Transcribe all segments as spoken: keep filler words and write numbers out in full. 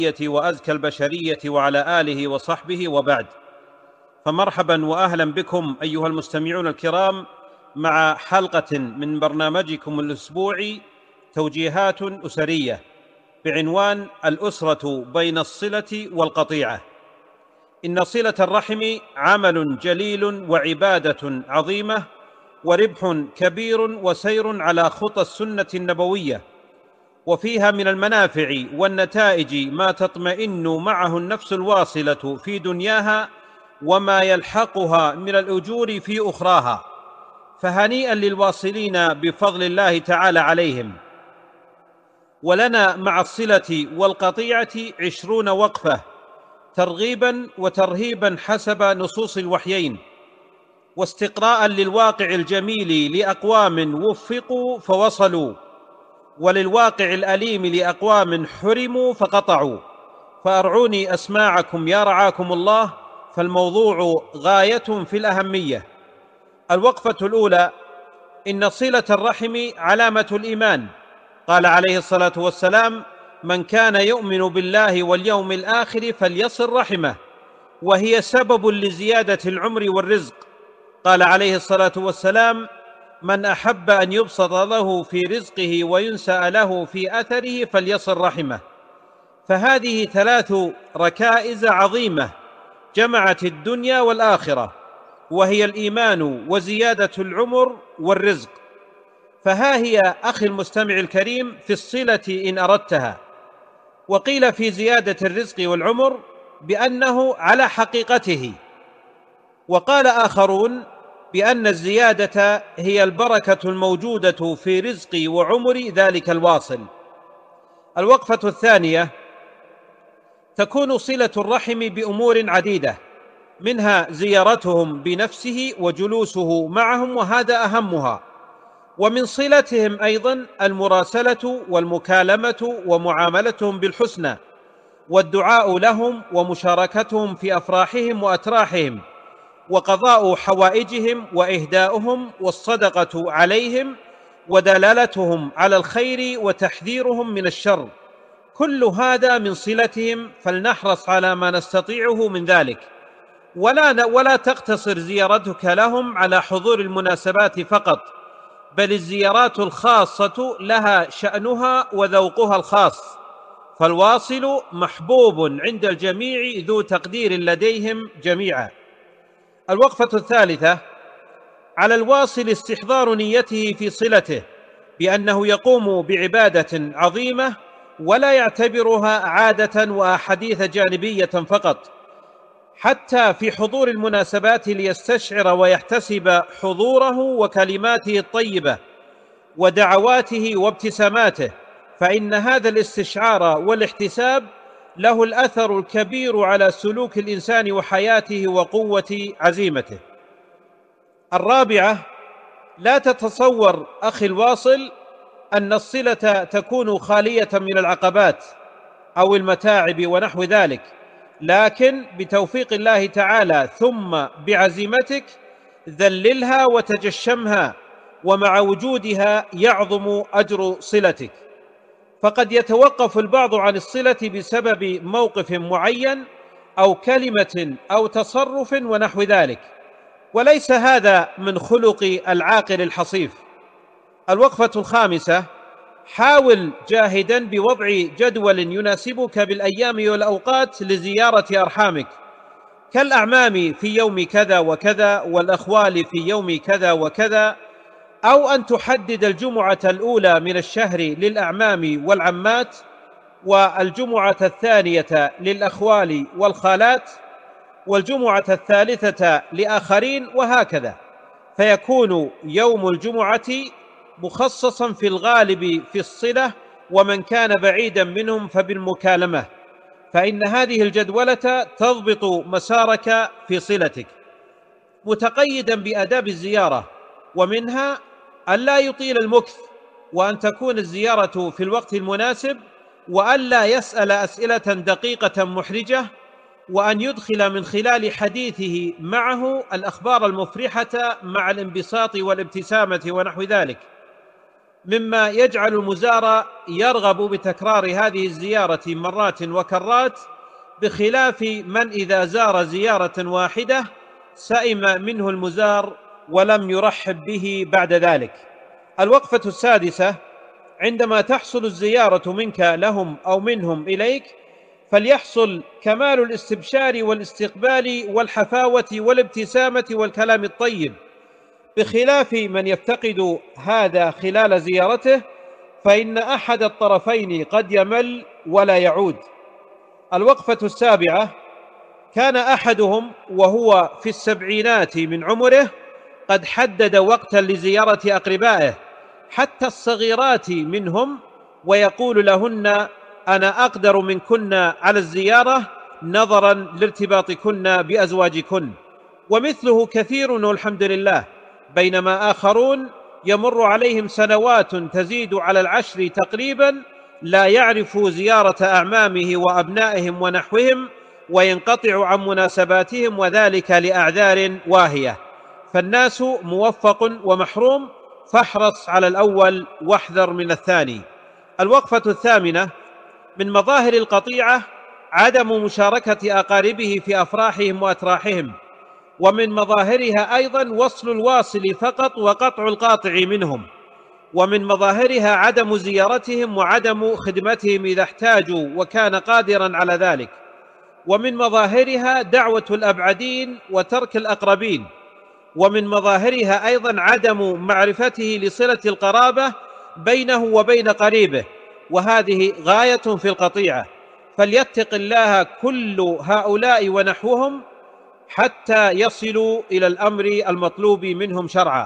وأزكى البشرية وعلى آله وصحبه وبعد. فمرحبا وأهلا بكم أيها المستمعون الكرام مع حلقة من برنامجكم الأسبوعي توجيهات أسرية بعنوان الأسرة بين الصلة والقطيعة. إن صلة الرحم عمل جليل وعبادة عظيمة وربح كبير وسير على خطى السنة النبوية، وفيها من المنافع والنتائج ما تطمئن معه النفس الواصلة في دنياها وما يلحقها من الأجور في أخراها. فهنيئا للواصلين بفضل الله تعالى عليهم. ولنا مع الصلة والقطيعة عشرون وقفة ترغيبا وترهيبا حسب نصوص الوحيين، واستقراء للواقع الجميل لأقوام وفقوا فوصلوا، وللواقع الأليم لأقوام حرموا فقطعوا. فأرعوني أسماعكم يا رعاكم الله، فالموضوع غاية في الأهمية. الوقفة الأولى: إن صلة الرحم علامة الإيمان. قال عليه الصلاة والسلام: من كان يؤمن بالله واليوم الآخر فليصل رحمه، وهي سبب لزيادة العمر والرزق. قال عليه الصلاة والسلام: من أحب أن يبسط له في رزقه وينسأ له في أثره فليصل رحمه. فهذه ثلاث ركائز عظيمة جمعت الدنيا والآخرة، وهي الإيمان وزيادة العمر والرزق. فها هي أخي المستمع الكريم في الصلة إن أردتها. وقيل في زيادة الرزق والعمر بأنه على حقيقته، وقال آخرون بأن الزيادة هي البركة الموجودة في رزق وعمر ذلك الواصل. الوقفة الثانية: تكون صلة الرحم بأمور عديدة، منها زيارتهم بنفسه وجلوسه معهم، وهذا أهمها. ومن صلتهم أيضا المراسلة والمكالمة ومعاملتهم بالحسنى، والدعاء لهم ومشاركتهم في أفراحهم وأتراحهم، وقضاء حوائجهم وإهداؤهم، والصدقة عليهم، ودلالتهم على الخير وتحذيرهم من الشر. كل هذا من صلتهم، فلنحرص على ما نستطيعه من ذلك. ولا ولا تقتصر زيارتك لهم على حضور المناسبات فقط، بل الزيارات الخاصة لها شأنها وذوقها الخاص، فالواصل محبوب عند الجميع ذو تقدير لديهم جميعا. الوقفة الثالثة: على الواصل استحضار نيته في صلته، بأنه يقوم بعبادة عظيمة ولا يعتبرها عادة وأحاديث جانبية فقط، حتى في حضور المناسبات ليستشعر ويحتسب حضوره وكلماته الطيبة ودعواته وابتساماته، فإن هذا الاستشعار والاحتساب له الأثر الكبير على سلوك الإنسان وحياته وقوة عزيمته. الرابعة: لا تتصور أخي الواصل أن الصلة تكون خالية من العقبات أو المتاعب ونحو ذلك، لكن بتوفيق الله تعالى ثم بعزيمتك ذللها وتجشمها، ومع وجودها يعظم أجر صلتك. فقد يتوقف البعض عن الصلة بسبب موقف معين أو كلمة أو تصرف ونحو ذلك، وليس هذا من خلق العاقل الحصيف. الوقفة الخامسة: حاول جاهدا بوضع جدول يناسبك بالأيام والأوقات لزيارة أرحامك، كالأعمام في يوم كذا وكذا، والأخوال في يوم كذا وكذا، أو أن تحدد الجمعة الأولى من الشهر للأعمام والعمات، والجمعة الثانية للأخوال والخالات، والجمعة الثالثة لآخرين، وهكذا. فيكون يوم الجمعة مخصصا في الغالب في الصلة، ومن كان بعيدا منهم فبالمكالمة، فإن هذه الجدولة تضبط مسارك في صلتك، متقيدا بآداب الزيارة، ومنها أن لا يطيل المكث، وأن تكون الزيارة في الوقت المناسب، وأن لا يسأل أسئلة دقيقة محرجة، وأن يدخل من خلال حديثه معه الأخبار المفرحة مع الانبساط والابتسامة ونحو ذلك. مما يجعل المزار يرغب بتكرار هذه الزيارة مرات وكرات، بخلاف من إذا زار زيارة واحدة سئم منه المزار ولم يرحب به بعد ذلك. الوقفة السادسة: عندما تحصل الزيارة منك لهم أو منهم إليك، فليحصل كمال الاستبشار والاستقبال والحفاوة والابتسامة والكلام الطيب، بخلاف من يفتقد هذا خلال زيارته، فإن أحد الطرفين قد يمل ولا يعود. الوقفة السابعة: كان أحدهم وهو في السبعينات من عمره قد حدد وقتا لزيارة أقربائه حتى الصغيرات منهم، ويقول لهن: أنا أقدر منكن على الزيارة نظرا لارتباطكن بأزواجكن. ومثله كثير والحمد لله، بينما آخرون يمر عليهم سنوات تزيد على العشر تقريبا لا يعرف زيارة أعمامه وأبنائهم ونحوهم، وينقطع عن مناسباتهم، وذلك لأعذار واهية. فالناس موفق ومحروم، فاحرص على الأول واحذر من الثاني. الوقفة الثامنة: من مظاهر القطيعة عدم مشاركة أقاربه في أفراحهم وأتراحهم، ومن مظاهرها أيضا وصل الواصل فقط وقطع القاطع منهم، ومن مظاهرها عدم زيارتهم وعدم خدمتهم إذا احتاجوا وكان قادرا على ذلك، ومن مظاهرها دعوة الأبعدين وترك الأقربين، ومن مظاهرها أيضا عدم معرفته لصلة القرابة بينه وبين قريبه، وهذه غاية في القطيعة، فليتق الله كل هؤلاء ونحوهم حتى يصلوا إلى الأمر المطلوب منهم شرعا.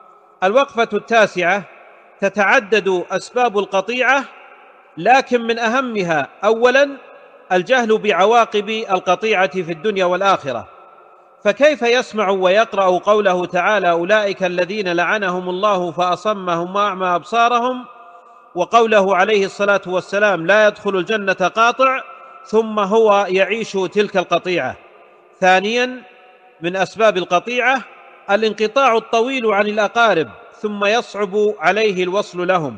الوقفة التاسعة: تتعدد أسباب القطيعة، لكن من أهمها أولا الجهل بعواقب القطيعة في الدنيا والآخرة. فكيف يسمع ويقرأ قوله تعالى: أولئك الذين لعنهم الله فأصمهم وأعمى أبصارهم، وقوله عليه الصلاة والسلام: لا يدخل الجنة قاطع، ثم هو يعيش تلك القطيعة. ثانيا من أسباب القطيعة الانقطاع الطويل عن الأقارب، ثم يصعب عليه الوصل لهم.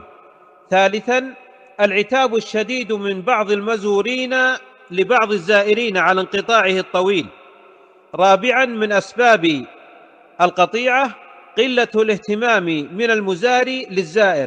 ثالثا العتاب الشديد من بعض المزورين لبعض الزائرين على انقطاعه الطويل. رابعا من أسباب القطيعة قلة الاهتمام من المزار للزائر.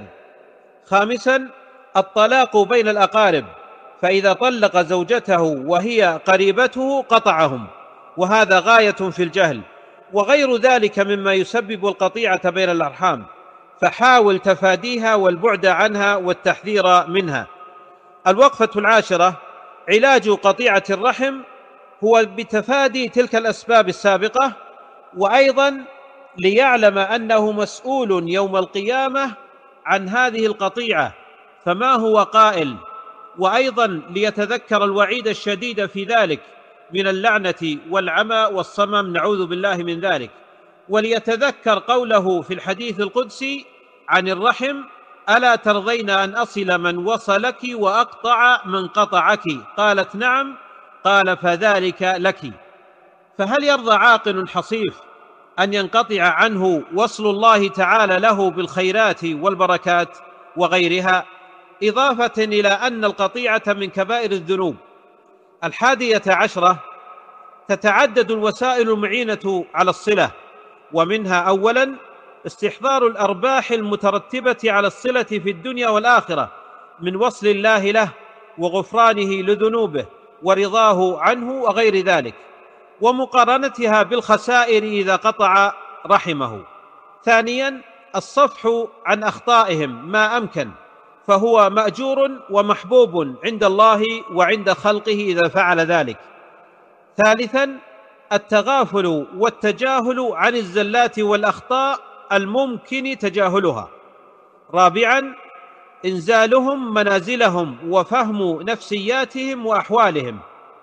خامسا الطلاق بين الأقارب، فإذا طلق زوجته وهي قريبته قطعهم، وهذا غاية في الجهل، وغير ذلك مما يسبب القطيعة بين الأرحام، فحاول تفاديها والبعد عنها والتحذير منها. الوقفة العاشرة: علاج قطيعة الرحم هو بتفادي تلك الأسباب السابقة، وأيضا ليعلم أنه مسؤول يوم القيامة عن هذه القطيعة، فما هو قائل، وأيضا ليتذكر الوعيد الشديد في ذلك من اللعنة والعمى والصمم، نعوذ بالله من ذلك، وليتذكر قوله في الحديث القدسي عن الرحم: ألا ترضين أن أصل من وصلك وأقطع من قطعك؟ قالت: نعم. قال: فذلك لك. فهل يرضى عاقل حصيف أن ينقطع عنه وصل الله تعالى له بالخيرات والبركات وغيرها؟ إضافة إلى أن القطيعة من كبائر الذنوب. الحادية عشرة: تتعدد الوسائل المعينة على الصلة، ومنها أولا استحضار الأرباح المترتبة على الصلة في الدنيا والآخرة من وصل الله له وغفرانه لذنوبه ورضاه عنه وغير ذلك، ومقارنتها بالخسائر إذا قطع رحمه. ثانيا الصفح عن أخطائهم ما أمكن، فهو مأجور ومحبوب عند الله وعند خلقه إذا فعل ذلك. ثالثا التغافل والتجاهل عن الزلات والأخطاء الممكن تجاهلها. رابعا إنزالهم منازلهم وفهم نفسياتهم وأحوالهم.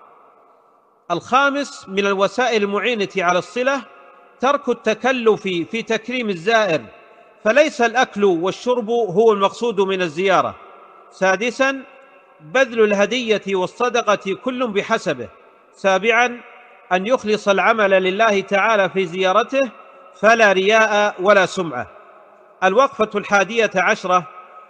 الخامس من الوسائل المعينة على الصلة ترك التكلف في تكريم الزائر، فليس الأكل والشرب هو المقصود من الزيارة. سادسا بذل الهدية والصدقة كل بحسبه. سابعا أن يخلص العمل لله تعالى في زيارته، فلا رياء ولا سمعة. الوقفة الحادية عشرة: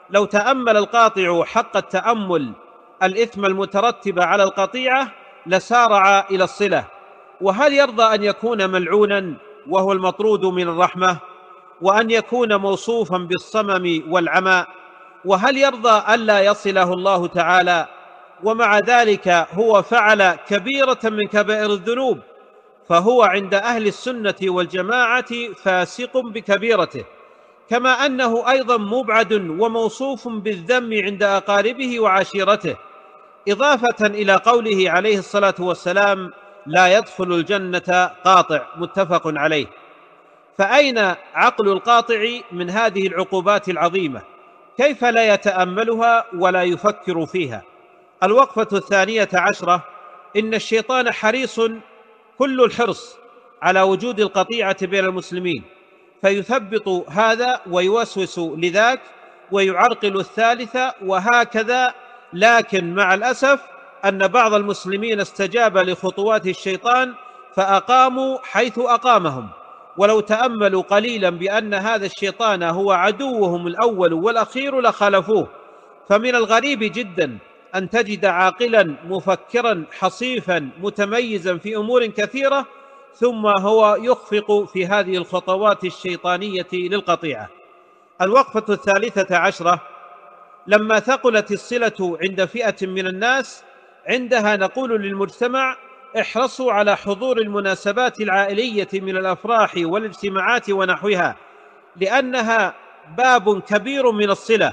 لو تأمل القاطع حق التأمل الإثم المترتب على القطيعة لسارع إلى الصلة. وهل يرضى أن يكون ملعونا وهو المطرود من الرحمة، وأن يكون موصوفا بالصمم والعمى؟ وهل يرضى ألا يصله الله تعالى، ومع ذلك هو فعل كبيرة من كبائر الذنوب، فهو عند أهل السنة والجماعة فاسق بكبيرته، كما أنه أيضا مبعد وموصوف بالذم عند أقاربه وعشيرته، إضافة إلى قوله عليه الصلاة والسلام: لا يدخل الجنة قاطع، متفق عليه. فأين عقل القاطع من هذه العقوبات العظيمة؟ كيف لا يتأملها ولا يفكر فيها؟ الوقفة الثانية عشرة: إن الشيطان حريص كل الحرص على وجود القطيعة بين المسلمين، فيثبط هذا ويوسوس لذاك ويعرقل الثالث، وهكذا. لكن مع الأسف أن بعض المسلمين استجاب لخطوات الشيطان فأقاموا حيث أقامهم، ولو تأملوا قليلا بأن هذا الشيطان هو عدوهم الأول والأخير لخالفوه. فمن الغريب جدا أن تجد عاقلا مفكرا حصيفا متميزا في أمور كثيرة، ثم هو يخفق في هذه الخطوات الشيطانية للقطيعة. الوقفة الثالثة عشرة: لما ثقلت الصلة عند فئة من الناس، عندها نقول للمجتمع: احرصوا على حضور المناسبات العائلية من الأفراح والاجتماعات ونحوها، لأنها باب كبير من الصلة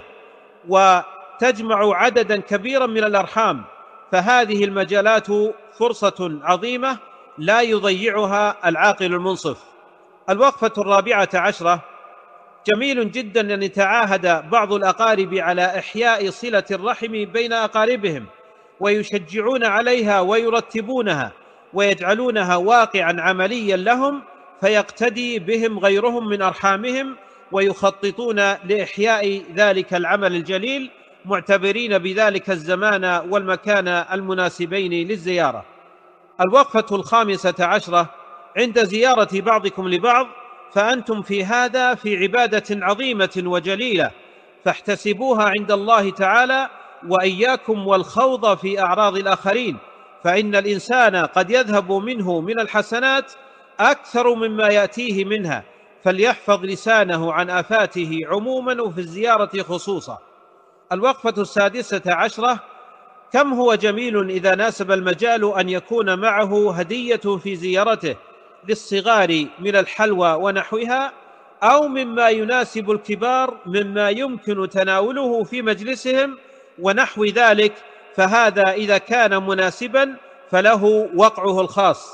وتجمع عددا كبيرا من الأرحام، فهذه المجالات فرصة عظيمة لا يضيعها العاقل المنصف. الوقفة الرابعة عشرة: جميل جدا أن يتعاهد بعض الأقارب على إحياء صلة الرحم بين أقاربهم، ويشجعون عليها ويرتبونها ويجعلونها واقعا عمليا لهم، فيقتدي بهم غيرهم من أرحامهم ويخططون لإحياء ذلك العمل الجليل، معتبرين بذلك الزمان والمكان المناسبين للزيارة. الوقفة الخامسة عشرة: عند زيارة بعضكم لبعض فأنتم في هذا في عبادة عظيمة وجليلة، فاحتسبوها عند الله تعالى، وإياكم والخوض في أعراض الآخرين، فإن الإنسان قد يذهب منه من الحسنات أكثر مما يأتيه منها، فليحفظ لسانه عن آفاته عموما وفي الزيارة خصوصا. الوقفة السادسة عشرة: كم هو جميل إذا ناسب المجال أن يكون معه هدية في زيارته للصغار من الحلوى ونحوها، أو مما يناسب الكبار مما يمكن تناوله في مجلسهم ونحو ذلك، فهذا إذا كان مناسبا فله وقعه الخاص.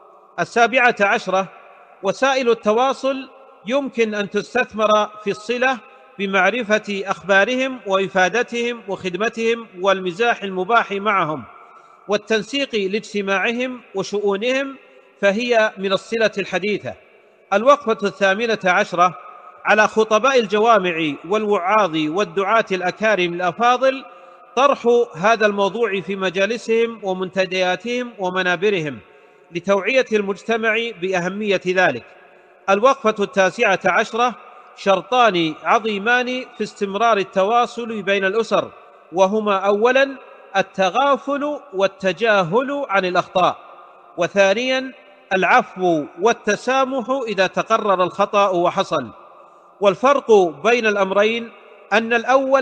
السابعة عشرة: وسائل التواصل يمكن أن تستثمر في الصلة بمعرفة أخبارهم وإفادتهم وخدمتهم والمزاح المباح معهم والتنسيق لاجتماعهم وشؤونهم، فهي من الصلة الحديثة. الوقفة الثامنة عشرة: على خطباء الجوامع والوعاظ والدعاة الأكارم الأفاضل طرح هذا الموضوع في مجالسهم ومنتدياتهم ومنابرهم لتوعية المجتمع بأهمية ذلك. الوقفة التاسعة عشرة: شرطان عظيمان في استمرار التواصل بين الأسر، وهما أولا التغافل والتجاهل عن الأخطاء، وثانيا العفو والتسامح إذا تقرر الخطأ وحصل. والفرق بين الأمرين أن الأول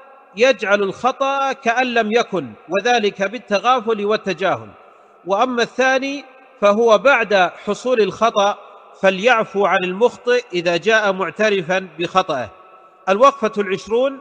يجعل الخطأ كأن لم يكن، وذلك بالتغافل والتجاهل، وأما الثاني فهو بعد حصول الخطأ فليعفو عن المخطئ إذا جاء معترفا بخطأه. الوقفة العشرون: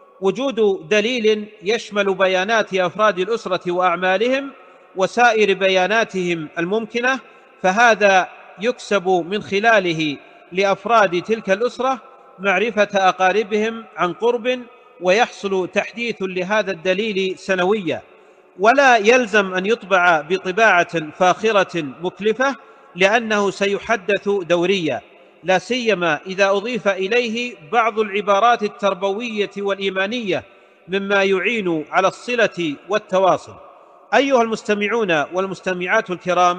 وجود دليل يشمل بيانات أفراد الأسرة وأعمالهم وسائر بياناتهم الممكنة، فهذا يكسب من خلاله لأفراد تلك الأسرة معرفة أقاربهم عن قرب، ويحصل تحديث لهذا الدليل سنويا، ولا يلزم أن يطبع بطباعة فاخرة مكلفة، لأنه سيحدث دوريا، لا سيما إذا أضيف إليه بعض العبارات التربوية والإيمانية مما يعين على الصلة والتواصل. أيها المستمعون والمستمعات الكرام،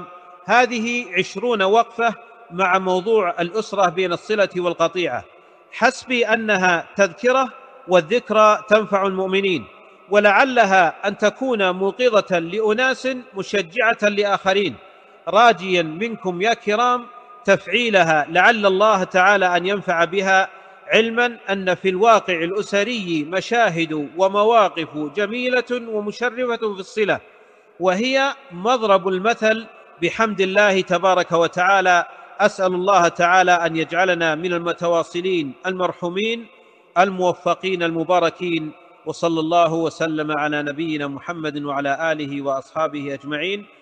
هذه عشرون وقفة مع موضوع الأسرة بين الصلة والقطيعة. حسبي أنها تذكرة والذكرى تنفع المؤمنين، ولعلها أن تكون موقظة لأناس مشجعة لآخرين، راجيا منكم يا كرام تفعيلها، لعل الله تعالى أن ينفع بها، علما أن في الواقع الأسري مشاهد ومواقف جميلة ومشرفة في الصلة، وهي مضرب المثل بحمد الله تبارك وتعالى. أسأل الله تعالى أن يجعلنا من المتواصلين المرحومين الموفقين المباركين، وصلى الله وسلم على نبينا محمد وعلى آله وأصحابه أجمعين.